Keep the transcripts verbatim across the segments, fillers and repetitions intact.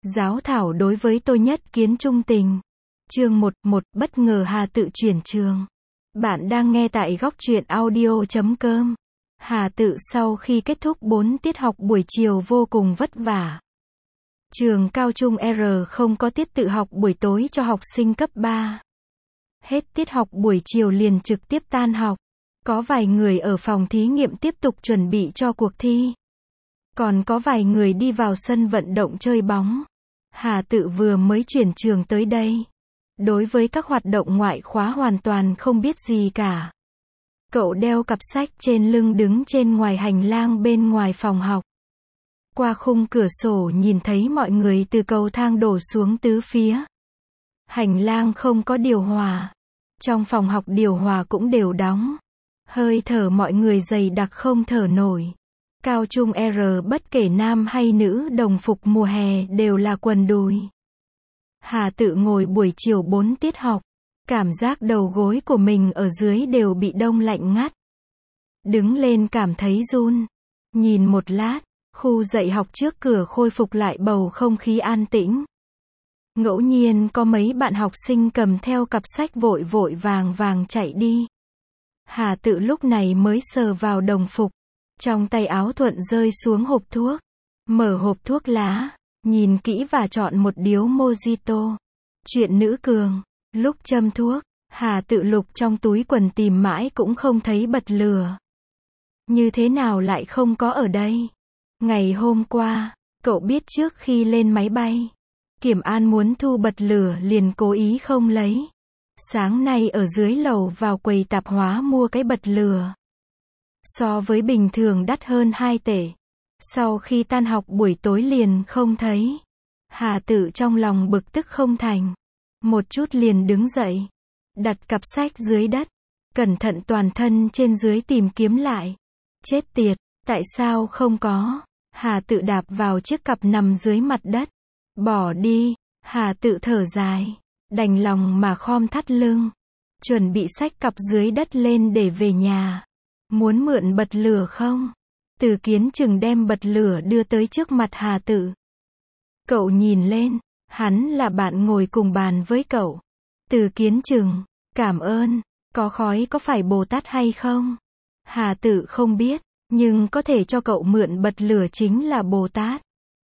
Giáo thảo đối với tôi nhất kiến trung tình. Chương một, một, bất ngờ Hà Tự chuyển trường. Bạn đang nghe tại góc truyện audio chấm com. Hà Tự sau khi kết thúc bốn tiết học buổi chiều vô cùng vất vả. Trường cao trung R không có tiết tự học buổi tối cho học sinh cấp ba. Hết tiết học buổi chiều liền trực tiếp tan học. Có vài người ở phòng thí nghiệm tiếp tục chuẩn bị cho cuộc thi. Còn có vài người đi vào sân vận động chơi bóng. Hà Tự vừa mới chuyển trường tới đây. Đối với các hoạt động ngoại khóa hoàn toàn không biết gì cả. Cậu đeo cặp sách trên lưng đứng trên ngoài hành lang bên ngoài phòng học. Qua khung cửa sổ nhìn thấy mọi người từ cầu thang đổ xuống tứ phía. Hành lang không có điều hòa. Trong phòng học điều hòa cũng đều đóng. Hơi thở mọi người dày đặc không thở nổi. Cao trung R bất kể nam hay nữ đồng phục mùa hè đều là quần đùi. Hà Tự ngồi buổi chiều bốn tiết học. Cảm giác đầu gối của mình ở dưới đều bị đông lạnh ngắt. Đứng lên cảm thấy run. Nhìn một lát, khu dạy học trước cửa khôi phục lại bầu không khí an tĩnh. Ngẫu nhiên có mấy bạn học sinh cầm theo cặp sách vội vội vàng vàng chạy đi. Hà Tự lúc này mới sờ vào đồng phục. Trong tay áo thuận rơi xuống hộp thuốc. Mở hộp thuốc lá, nhìn kỹ và chọn một điếu mojito. Chuyện nữ cường. Lúc châm thuốc, Hà Tự lục trong túi quần tìm mãi cũng không thấy bật lửa. Như thế nào lại không có ở đây? Ngày hôm qua, cậu biết trước khi lên máy bay, Kiểm An muốn thu bật lửa liền cố ý không lấy. Sáng nay ở dưới lầu vào quầy tạp hóa mua cái bật lửa. So với bình thường đắt hơn hai tể. Sau khi tan học buổi tối liền không thấy. Hà Tự trong lòng bực tức không thành. Một chút liền đứng dậy. Đặt cặp sách dưới đất. Cẩn thận toàn thân trên dưới tìm kiếm lại. Chết tiệt, tại sao không có? Hà Tự đạp vào chiếc cặp nằm dưới mặt đất. Bỏ đi, Hà Tự thở dài. Đành lòng mà khom thắt lưng. Chuẩn bị xách cặp dưới đất lên để về nhà. Muốn mượn bật lửa không? Từ Kiến Chừng đem bật lửa đưa tới trước mặt Hà Tự. Cậu nhìn lên, hắn là bạn ngồi cùng bàn với cậu. Từ Kiến Chừng, cảm ơn, có khói có phải Bồ Tát hay không? Hà Tự không biết, nhưng có thể cho cậu mượn bật lửa chính là Bồ Tát.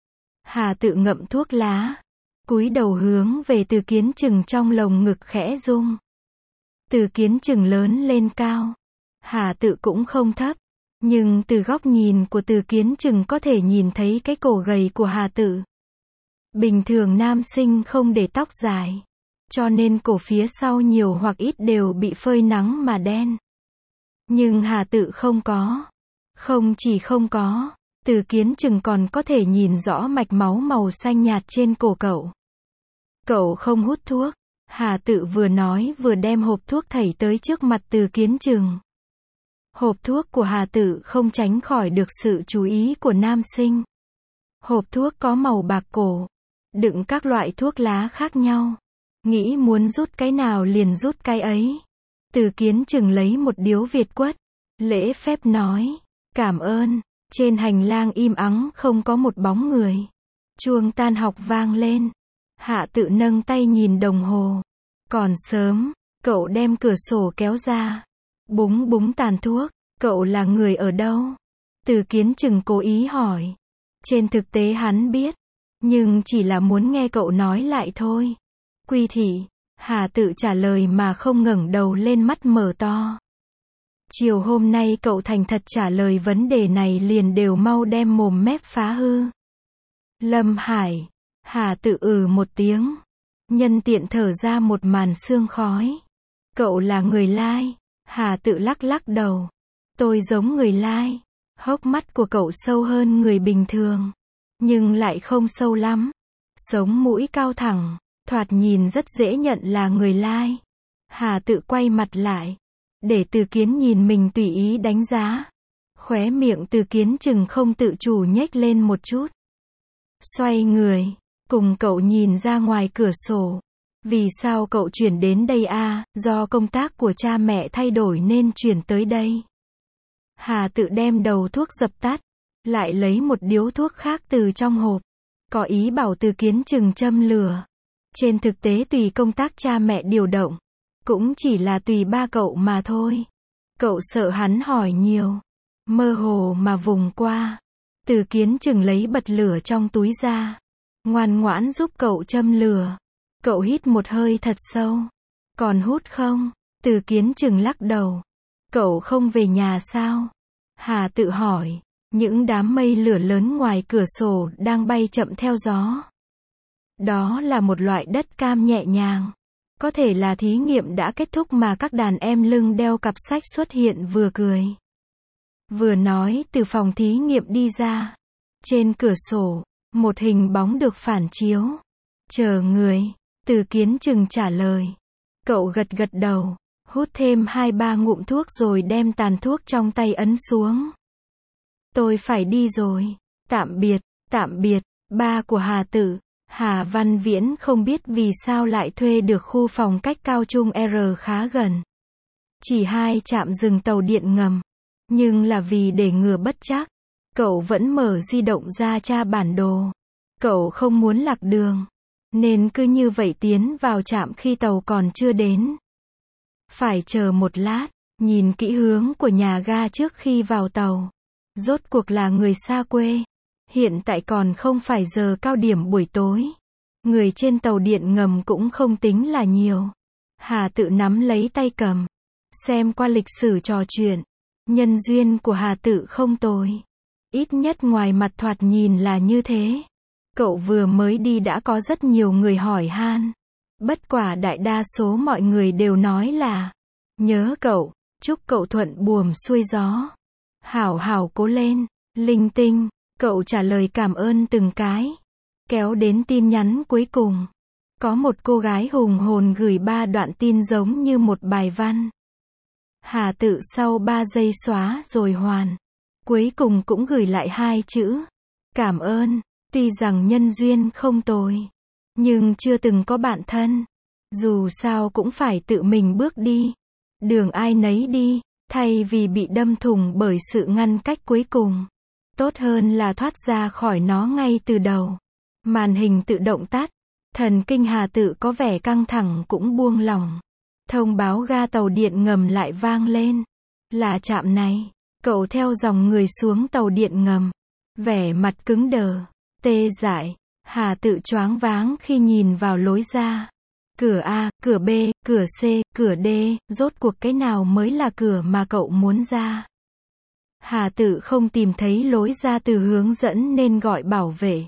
Hà Tự ngậm thuốc lá, cúi đầu hướng về Từ Kiến Chừng trong lồng ngực khẽ rung. Từ Kiến Chừng lớn lên cao. Hà Tự cũng không thấp. Nhưng từ góc nhìn của Từ Kiến Chừng có thể nhìn thấy cái cổ gầy của Hà Tự. Bình thường nam sinh không để tóc dài. Cho nên cổ phía sau nhiều hoặc ít đều bị phơi nắng mà đen. Nhưng Hà Tự không có. Không chỉ không có, Từ Kiến Chừng còn có thể nhìn rõ mạch máu màu xanh nhạt trên cổ cậu. Cậu không hút thuốc. Hà Tự vừa nói vừa đem hộp thuốc thảy tới trước mặt Từ Kiến Chừng. Hộp thuốc của Hà Tự không tránh khỏi được sự chú ý của nam sinh. Hộp thuốc có màu bạc cổ, đựng các loại thuốc lá khác nhau. Nghĩ muốn rút cái nào liền rút cái ấy. Từ Kiến Chừng lấy một điếu Việt quất, lễ phép nói, cảm ơn. Trên hành lang im ắng không có một bóng người. Chuông tan học vang lên. Hà Tự nâng tay nhìn đồng hồ. Còn sớm, cậu đem cửa sổ kéo ra. Búng búng tàn thuốc, cậu là người ở đâu? Từ Kiến Chừng cố ý hỏi. Trên thực tế hắn biết, nhưng chỉ là muốn nghe cậu nói lại thôi. Quy thị, Hà Tự trả lời mà không ngẩng đầu lên, mắt mở to. Chiều hôm nay cậu thành thật trả lời vấn đề này liền đều mau đem mồm mép phá hư. Lâm Hải, Hà Tự ừ một tiếng. Nhân tiện thở ra một màn sương khói. Cậu là người Lai. Hà Tự lắc lắc đầu. Tôi giống người Lai. Hốc mắt của cậu sâu hơn người bình thường. Nhưng lại không sâu lắm. Sống mũi cao thẳng. Thoạt nhìn rất dễ nhận là người Lai. Hà Tự quay mặt lại. Để Từ Kiến nhìn mình tùy ý đánh giá. Khóe miệng Từ Kiến Chừng không tự chủ nhếch lên một chút. Xoay người. Cùng cậu nhìn ra ngoài cửa sổ. Vì sao cậu chuyển đến đây à? Do công tác của cha mẹ thay đổi nên chuyển tới đây. Hà Tự đem đầu thuốc dập tắt. Lại lấy một điếu thuốc khác từ trong hộp. có ý bảo Từ Kiến chừng châm lửa. Trên thực tế tùy công tác cha mẹ điều động, cũng chỉ là tùy ba cậu mà thôi. Cậu sợ hắn hỏi nhiều, mơ hồ mà vùng qua. Từ Kiến chừng lấy bật lửa trong túi ra, ngoan ngoãn giúp cậu châm lửa. Cậu hít một hơi thật sâu. Còn hút không? Từ Kiến chừng lắc đầu. Cậu không về nhà sao? Hà tự hỏi. Những đám mây lửa lớn ngoài cửa sổ đang bay chậm theo gió. Đó là một loại đất cam nhẹ nhàng. Có thể là thí nghiệm đã kết thúc mà các đàn em lưng đeo cặp sách xuất hiện vừa cười, vừa nói từ phòng thí nghiệm đi ra. Trên cửa sổ, một hình bóng được phản chiếu. Chờ người. Từ Kiến chừng trả lời. Cậu gật gật đầu, hút thêm hai ba ngụm thuốc rồi đem tàn thuốc trong tay ấn xuống. Tôi phải đi rồi. Tạm biệt, tạm biệt. Ba của Hà Tự, Hà Văn Viễn không biết vì sao lại thuê được khu phòng cách Cao Trung R khá gần. Chỉ hai trạm dừng tàu điện ngầm. Nhưng là vì để ngừa bất trắc, cậu vẫn mở di động ra tra bản đồ. Cậu không muốn lạc đường, nên cứ như vậy tiến vào trạm khi tàu còn chưa đến. Phải chờ một lát, nhìn kỹ hướng của nhà ga trước khi vào tàu. Rốt cuộc là người xa quê. Hiện tại còn không phải giờ cao điểm buổi tối. Người trên tàu điện ngầm cũng không tính là nhiều. Hà Tự nắm lấy tay cầm. Xem qua lịch sử trò chuyện. Nhân duyên của Hà Tự không tồi. Ít nhất ngoài mặt thoạt nhìn là như thế. Cậu vừa mới đi đã có rất nhiều người hỏi han. Bất quả đại đa số mọi người đều nói là nhớ cậu, chúc cậu thuận buồm xuôi gió. Hảo hảo cố lên, linh tinh. Cậu trả lời cảm ơn từng cái. Kéo đến tin nhắn cuối cùng. Có một cô gái hùng hồn gửi ba đoạn tin giống như một bài văn. Hà Tự sau ba giây xóa rồi hoàn. Cuối cùng cũng gửi lại hai chữ. Cảm ơn. Tuy rằng nhân duyên không tồi, nhưng chưa từng có bạn thân. Dù sao cũng phải tự mình bước đi. Đường ai nấy đi, thay vì bị đâm thủng bởi sự ngăn cách cuối cùng. Tốt hơn là thoát ra khỏi nó ngay từ đầu. Màn hình tự động tắt. Thần kinh Hà Tự có vẻ căng thẳng cũng buông lỏng. Thông báo ga tàu điện ngầm lại vang lên. Là trạm này. Cậu theo dòng người xuống tàu điện ngầm. Vẻ mặt cứng đờ, tê dại. Hà Tự choáng váng khi nhìn vào lối ra. Cửa A, cửa B, cửa C, cửa D, rốt cuộc cái nào mới là cửa mà cậu muốn ra. Hà Tự không tìm thấy lối ra từ hướng dẫn nên gọi bảo vệ.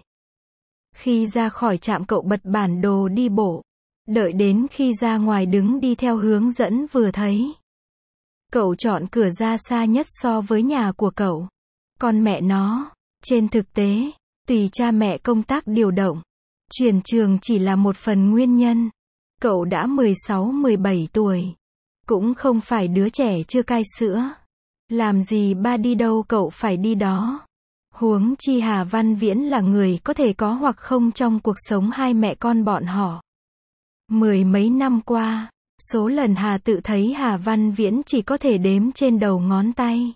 Khi ra khỏi trạm cậu bật bản đồ đi bộ. Đợi đến khi ra ngoài đứng đi theo hướng dẫn vừa thấy. Cậu chọn cửa ra xa nhất so với nhà của cậu. Con mẹ nó, trên thực tế, tùy cha mẹ công tác điều động, chuyển trường chỉ là một phần nguyên nhân. Cậu đã mười sáu mười bảy tuổi. Cũng không phải đứa trẻ chưa cai sữa. Làm gì ba đi đâu cậu phải đi đó. Huống chi Hà Văn Viễn là người có thể có hoặc không trong cuộc sống hai mẹ con bọn họ. Mười mấy năm qua, số lần Hà Tự thấy Hà Văn Viễn chỉ có thể đếm trên đầu ngón tay.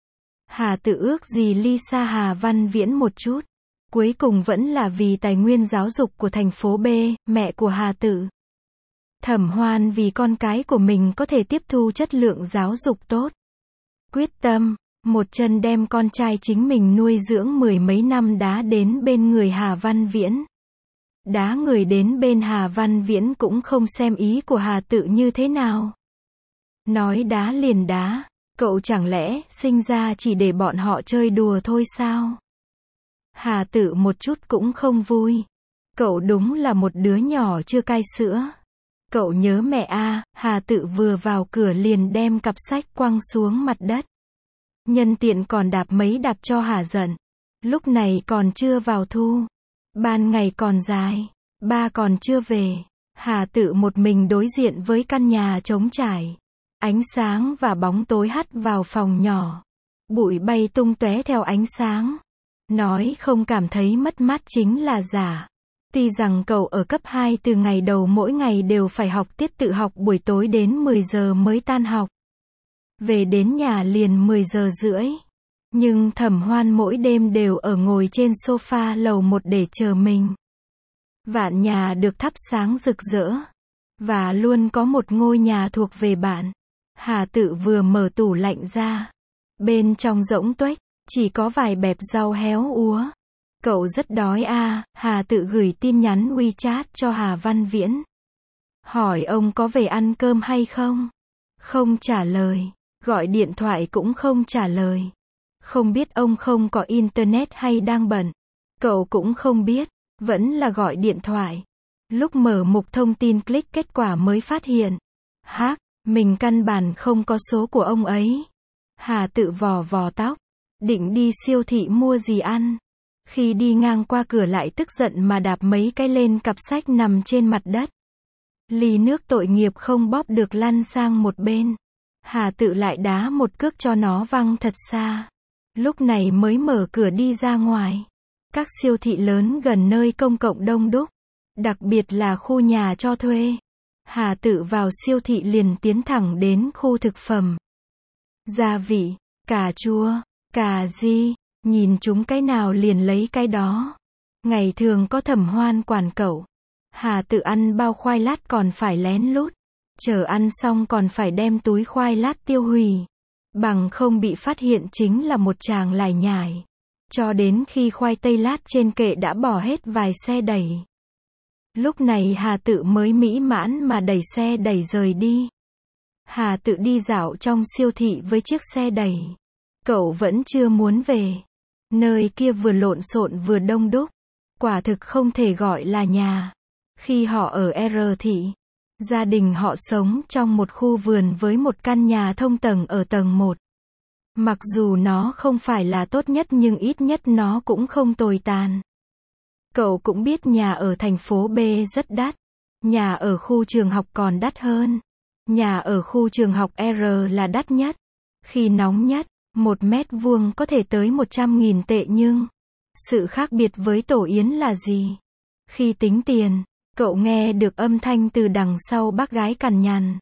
Hà Tự ước gì ly xa Hà Văn Viễn một chút. Cuối cùng vẫn là vì tài nguyên giáo dục của thành phố B, mẹ của Hà Tự. Thẩm Hoan vì con cái của mình có thể tiếp thu chất lượng giáo dục tốt. Quyết tâm, một chân đem con trai chính mình nuôi dưỡng mười mấy năm đá đến bên người Hà Văn Viễn. Đá người đến bên Hà Văn Viễn cũng không xem ý của Hà Tự như thế nào. Nói đá liền đá, cậu chẳng lẽ sinh ra chỉ để bọn họ chơi đùa thôi sao? Hà Tự một chút cũng không vui. Cậu đúng là một đứa nhỏ chưa cai sữa. Cậu nhớ mẹ a. Hà Tự vừa vào cửa liền đem cặp sách quăng xuống mặt đất. Nhân tiện còn đạp mấy đạp cho hả giận. Lúc này còn chưa vào thu. Ban ngày còn dài. Ba còn chưa về. Hà Tự một mình đối diện với căn nhà trống trải. Ánh sáng và bóng tối hắt vào phòng nhỏ. Bụi bay tung tóe theo ánh sáng. Nói không cảm thấy mất mát chính là giả. Tuy rằng cậu ở cấp hai từ ngày đầu mỗi ngày đều phải học tiết tự học buổi tối đến mười giờ mới tan học. Về đến nhà liền mười giờ rưỡi. Nhưng Thẩm Hoan mỗi đêm đều ở ngồi trên sofa lầu một để chờ mình. Vạn nhà được thắp sáng rực rỡ. Và luôn có một ngôi nhà thuộc về bạn. Hà Tự vừa mở tủ lạnh ra. Bên trong rỗng tuếch, chỉ có vài bẹp rau héo úa. Cậu rất đói à, Hà Tự gửi tin nhắn WeChat cho Hà Văn Viễn. Hỏi ông có về ăn cơm hay không? Không trả lời. Gọi điện thoại cũng không trả lời. Không biết ông không có internet hay đang bận. Cậu cũng không biết. Vẫn là gọi điện thoại. Lúc mở mục thông tin click kết quả mới phát hiện. Hác, mình căn bản không có số của ông ấy. Hà Tự vò vò tóc. Định đi siêu thị mua gì ăn. Khi đi ngang qua cửa lại tức giận mà đạp mấy cái lên cặp sách nằm trên mặt đất. Ly nước tội nghiệp không bóp được lăn sang một bên. Hà Tự lại đá một cước cho nó văng thật xa. Lúc này mới mở cửa đi ra ngoài. Các siêu thị lớn gần nơi công cộng đông đúc. Đặc biệt là khu nhà cho thuê. Hà Tự vào siêu thị liền tiến thẳng đến khu thực phẩm. Gia vị, cà chua, cà ri, nhìn chúng cái nào liền lấy cái đó. Ngày thường có Thẩm Hoan quản cậu. Hà Tự ăn bao khoai lát còn phải lén lút. Chờ ăn xong còn phải đem túi khoai lát tiêu hủy. Bằng không bị phát hiện chính là một tràng lải nhải. Cho đến khi khoai tây lát trên kệ đã bỏ hết vài xe đẩy. Lúc này Hà Tự mới mỹ mãn mà đẩy xe đẩy rời đi. Hà Tự đi dạo trong siêu thị với chiếc xe đẩy. Cậu vẫn chưa muốn về. Nơi kia vừa lộn xộn vừa đông đúc. Quả thực không thể gọi là nhà. Khi họ ở R thị, gia đình họ sống trong một khu vườn với một căn nhà thông tầng ở tầng một. Mặc dù nó không phải là tốt nhất nhưng ít nhất nó cũng không tồi tàn. Cậu cũng biết nhà ở thành phố B rất đắt. Nhà ở khu trường học còn đắt hơn. Nhà ở khu trường học R là đắt nhất. Khi nóng nhất, một mét vuông có thể tới một trăm nghìn tệ nhưng sự khác biệt với Tổ Yến là gì? Khi tính tiền, cậu nghe được âm thanh từ đằng sau bác gái cằn nhằn.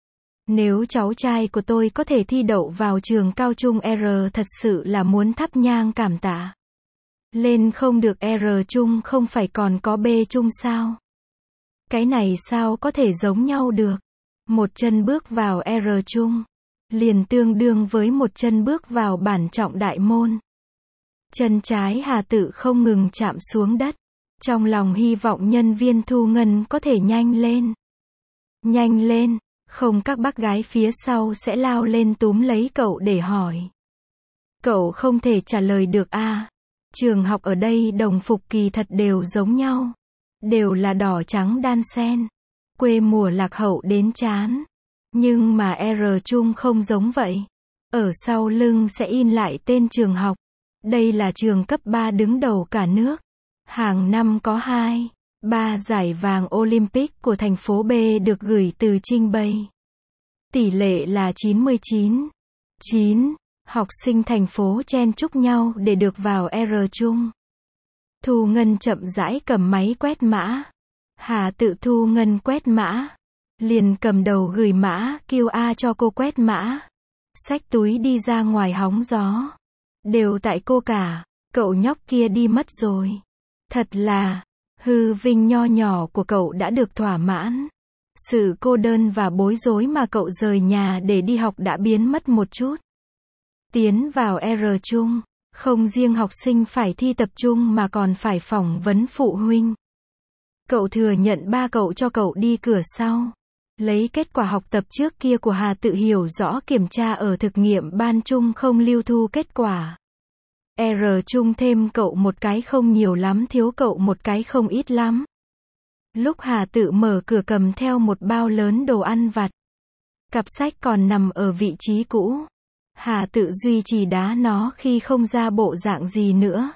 Nếu cháu trai của tôi có thể thi đậu vào trường cao trung R thật sự là muốn thắp nhang cảm tạ. Lên không được R trung không phải còn có B trung sao? Cái này sao có thể giống nhau được? Một chân bước vào R trung, liền tương đương với một chân bước vào bản trọng đại môn. Chân trái Hà Tự không ngừng chạm xuống đất. Trong lòng hy vọng nhân viên thu ngân có thể nhanh lên. Nhanh lên, không các bác gái phía sau sẽ lao lên túm lấy cậu để hỏi. Cậu không thể trả lời được a. À, trường học ở đây đồng phục kỳ thật đều giống nhau. Đều là đỏ trắng đan xen. Quê mùa lạc hậu đến chán. Nhưng mà R trung không giống vậy. Ở sau lưng sẽ in lại tên trường học. Đây là trường cấp ba đứng đầu cả nước. Hàng năm có hai, ba giải vàng Olympic của thành phố B được gửi từ trinh bày. Tỷ lệ là chín mươi chín. chín. Học sinh thành phố chen chúc nhau để được vào R trung. Thu Ngân chậm rãi cầm máy quét mã. Hà Tự Thu Ngân quét mã. Liền cầm đầu gửi mã quy rờ cho cô quét mã. Xách túi đi ra ngoài hóng gió. Đều tại cô cả, cậu nhóc kia đi mất rồi. Thật là, hư vinh nho nhỏ của cậu đã được thỏa mãn. Sự cô đơn và bối rối mà cậu rời nhà để đi học đã biến mất một chút. Tiến vào R trung, không riêng học sinh phải thi tập trung mà còn phải phỏng vấn phụ huynh. Cậu thừa nhận ba cậu cho cậu đi cửa sau. Lấy kết quả học tập trước kia của Hà Tự hiểu rõ kiểm tra ở thực nghiệm ban trung không lưu thu kết quả. R trung thêm cậu một cái không nhiều lắm thiếu cậu một cái không ít lắm. Lúc Hà Tự mở cửa cầm theo một bao lớn đồ ăn vặt. Cặp sách còn nằm ở vị trí cũ. Hà Tự duy trì đá nó khi không ra bộ dạng gì nữa.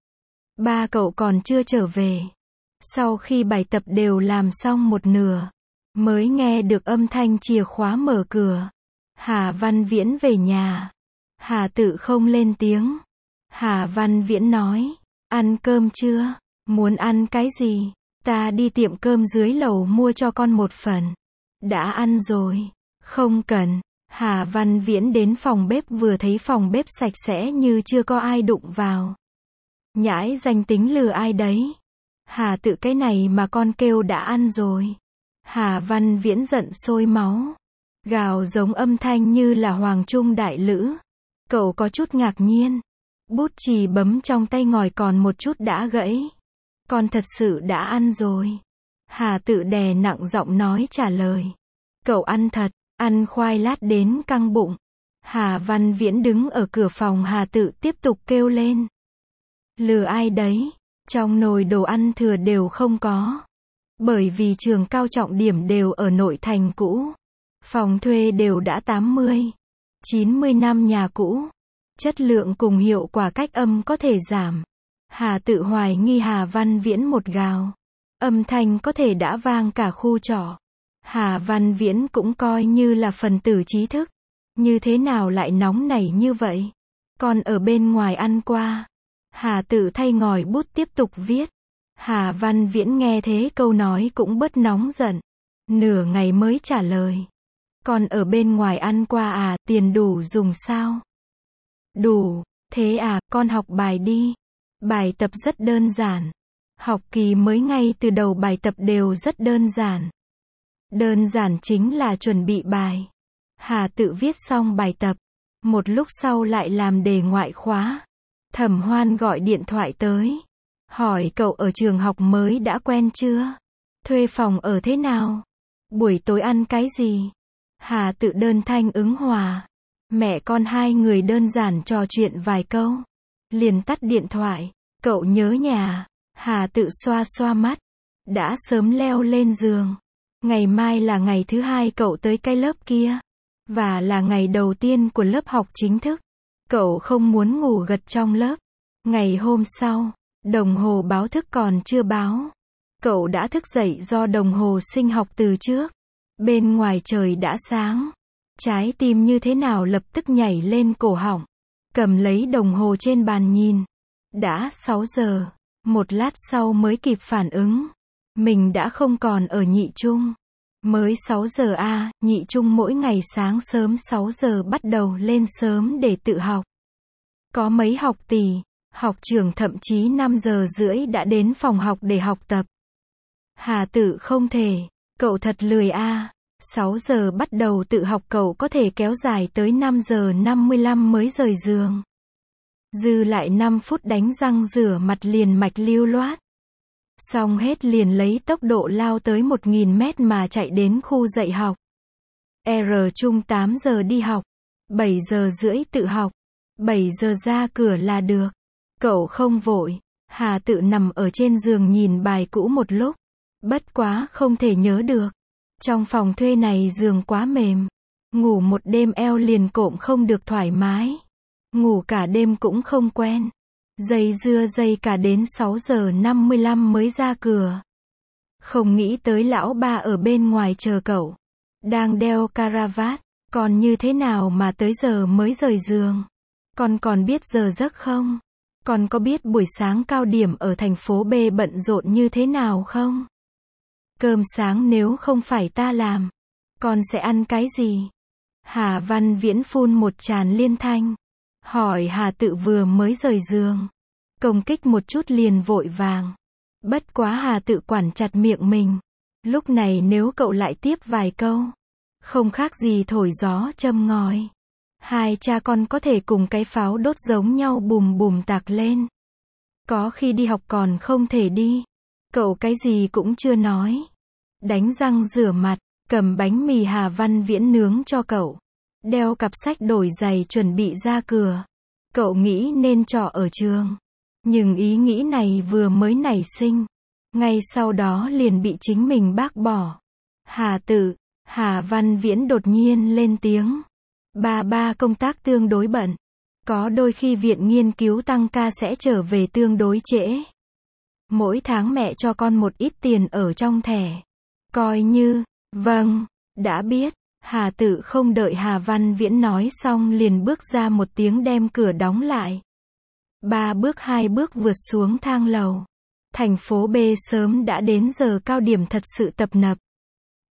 Ba cậu còn chưa trở về. Sau khi bài tập đều làm xong một nửa, mới nghe được âm thanh chìa khóa mở cửa. Hà Văn Viễn về nhà. Hà Tự không lên tiếng. Hà Văn Viễn nói, ăn cơm chưa? Muốn ăn cái gì? Ta đi tiệm cơm dưới lầu mua cho con một phần. Đã ăn rồi. Không cần. Hà Văn Viễn đến phòng bếp vừa thấy phòng bếp sạch sẽ như chưa có ai đụng vào. Nhãi danh tính lừa ai đấy. Hà Tự cái này mà con kêu đã ăn rồi. Hà Văn Viễn giận sôi máu. Gào giống âm thanh như là hoàng trung đại lữ. Cậu có chút ngạc nhiên. Bút chì bấm trong tay ngòi còn một chút đã gãy. Con thật sự đã ăn rồi. Hà Tự đè nặng giọng nói trả lời. Cậu ăn thật, ăn khoai lát đến căng bụng. Hà Văn Viễn đứng ở cửa phòng Hà Tự tiếp tục kêu lên. Lừa ai đấy, trong nồi đồ ăn thừa đều không có. Bởi vì trường cao trọng điểm đều ở nội thành cũ. Phòng thuê đều đã tám mươi, chín mươi năm nhà cũ. Chất lượng cùng hiệu quả cách âm có thể giảm. Hà Tự hoài nghi Hà Văn Viễn một gào. Âm thanh có thể đã vang cả khu trọ. Hà Văn Viễn cũng coi như là phần tử trí thức. Như thế nào lại nóng nảy như vậy? Còn ở bên ngoài ăn qua. Hà Tự thay ngòi bút tiếp tục viết. Hà Văn Viễn nghe thế câu nói cũng bớt nóng giận. Nửa ngày mới trả lời. Còn ở bên ngoài ăn qua à, tiền đủ dùng sao? Đủ, thế à, con học bài đi. Bài tập rất đơn giản. Học kỳ mới ngay từ đầu bài tập đều rất đơn giản. Đơn giản chính là chuẩn bị bài. Hà Tự viết xong bài tập. Một lúc sau lại làm đề ngoại khóa. Thẩm Hoan gọi điện thoại tới. Hỏi cậu ở trường học mới đã quen chưa? Thuê phòng ở thế nào? Buổi tối ăn cái gì? Hà Tự đơn thanh ứng hòa. Mẹ con hai người đơn giản trò chuyện vài câu. Liền tắt điện thoại. Cậu nhớ nhà. Hà Tự xoa xoa mắt. Đã sớm leo lên giường. Ngày mai là ngày thứ hai cậu tới cái lớp kia. Và là ngày đầu tiên của lớp học chính thức. Cậu không muốn ngủ gật trong lớp. Ngày hôm sau, đồng hồ báo thức còn chưa báo. Cậu đã thức dậy do đồng hồ sinh học từ trước. Bên ngoài trời đã sáng. Trái tim như thế nào lập tức nhảy lên cổ họng. Cầm lấy đồng hồ trên bàn nhìn. Đã sáu giờ. Một lát sau mới kịp phản ứng. Mình đã không còn ở nhị trung. Mới sáu giờ a, à, nhị trung mỗi ngày sáng sớm sáu giờ bắt đầu lên sớm để tự học. Có mấy học tỷ, học trưởng thậm chí năm giờ rưỡi đã đến phòng học để học tập. Hà Tự không thể, cậu thật lười a. À. sáu giờ bắt đầu tự học cậu có thể kéo dài tới năm giờ năm mươi lăm mới rời giường. Dư lại năm phút đánh răng rửa mặt liền mạch lưu loát. Xong hết liền lấy tốc độ lao tới một nghìn mét mà chạy đến khu dạy học. R trung tám giờ đi học. bảy giờ rưỡi tự học. bảy giờ ra cửa là được. Cậu không vội. Hà Tự nằm ở trên giường nhìn bài cũ một lúc. Bất quá không thể nhớ được. Trong phòng thuê này giường quá mềm. Ngủ một đêm eo liền cộm không được thoải mái. Ngủ cả đêm cũng không quen. Dây dưa dây cả đến sáu giờ năm mươi lăm mới ra cửa. Không nghĩ tới lão ba ở bên ngoài chờ cậu. Đang đeo caravat. Còn như thế nào mà tới giờ mới rời giường? Con còn biết giờ giấc không? Con có biết buổi sáng cao điểm ở thành phố B bận rộn như thế nào không? Cơm sáng nếu không phải ta làm, con sẽ ăn cái gì? Hà Văn Viễn phun một tràng liên thanh. Hỏi Hà Tự vừa mới rời giường. Công kích một chút liền vội vàng. Bất quá Hà Tự quản chặt miệng mình. Lúc này nếu cậu lại tiếp vài câu. Không khác gì thổi gió châm ngòi. Hai cha con có thể cùng cái pháo đốt giống nhau bùm bùm tạc lên. Có khi đi học còn không thể đi. Cậu cái gì cũng chưa nói. Đánh răng rửa mặt, cầm bánh mì Hà Văn Viễn nướng cho cậu. Đeo cặp sách đổi giày chuẩn bị ra cửa. Cậu nghĩ nên trọ ở trường. Nhưng ý nghĩ này vừa mới nảy sinh. Ngay sau đó liền bị chính mình bác bỏ. Hà Tự, Hà Văn Viễn đột nhiên lên tiếng. Ba ba công tác tương đối bận. Có đôi khi viện nghiên cứu tăng ca sẽ trở về tương đối trễ. Mỗi tháng mẹ cho con một ít tiền ở trong thẻ. Coi như, vâng, đã biết. Hà Tự không đợi Hà Văn Viễn nói xong liền bước ra một tiếng đem cửa đóng lại. Ba bước hai bước vượt xuống thang lầu. Thành phố B sớm đã đến giờ cao điểm thật sự tập nập.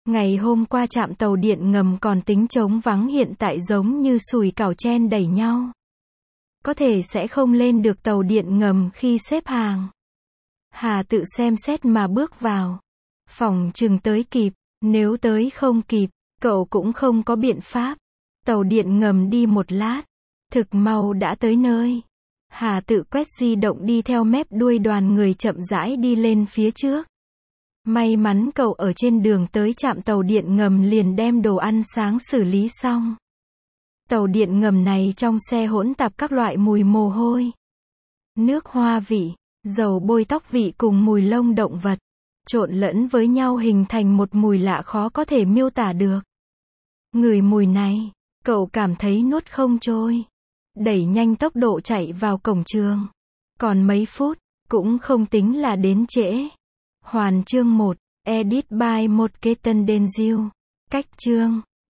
Ngày hôm qua trạm tàu điện ngầm còn tính trống vắng, hiện tại giống như sùi cảo chen đẩy nhau. Có thể sẽ không lên được tàu điện ngầm khi xếp hàng. Hà tự xem xét mà bước vào. Phòng chừng tới kịp, nếu tới không kịp, cậu cũng không có biện pháp. Tàu điện ngầm đi một lát, thực mau đã tới nơi. Hà tự quét di động đi theo mép đuôi đoàn người chậm rãi đi lên phía trước. May mắn cậu ở trên đường tới trạm tàu điện ngầm liền đem đồ ăn sáng xử lý xong. Tàu điện ngầm này trong xe hỗn tạp các loại mùi mồ hôi, nước hoa vị, dầu bôi tóc vị cùng mùi lông động vật, trộn lẫn với nhau hình thành một mùi lạ khó có thể miêu tả được. Ngửi mùi này, cậu cảm thấy nuốt không trôi. Đẩy nhanh tốc độ chạy vào cổng trường. Còn mấy phút, cũng không tính là đến trễ. Hoàn chương một, edit by một Ketan Denziu. Cách chương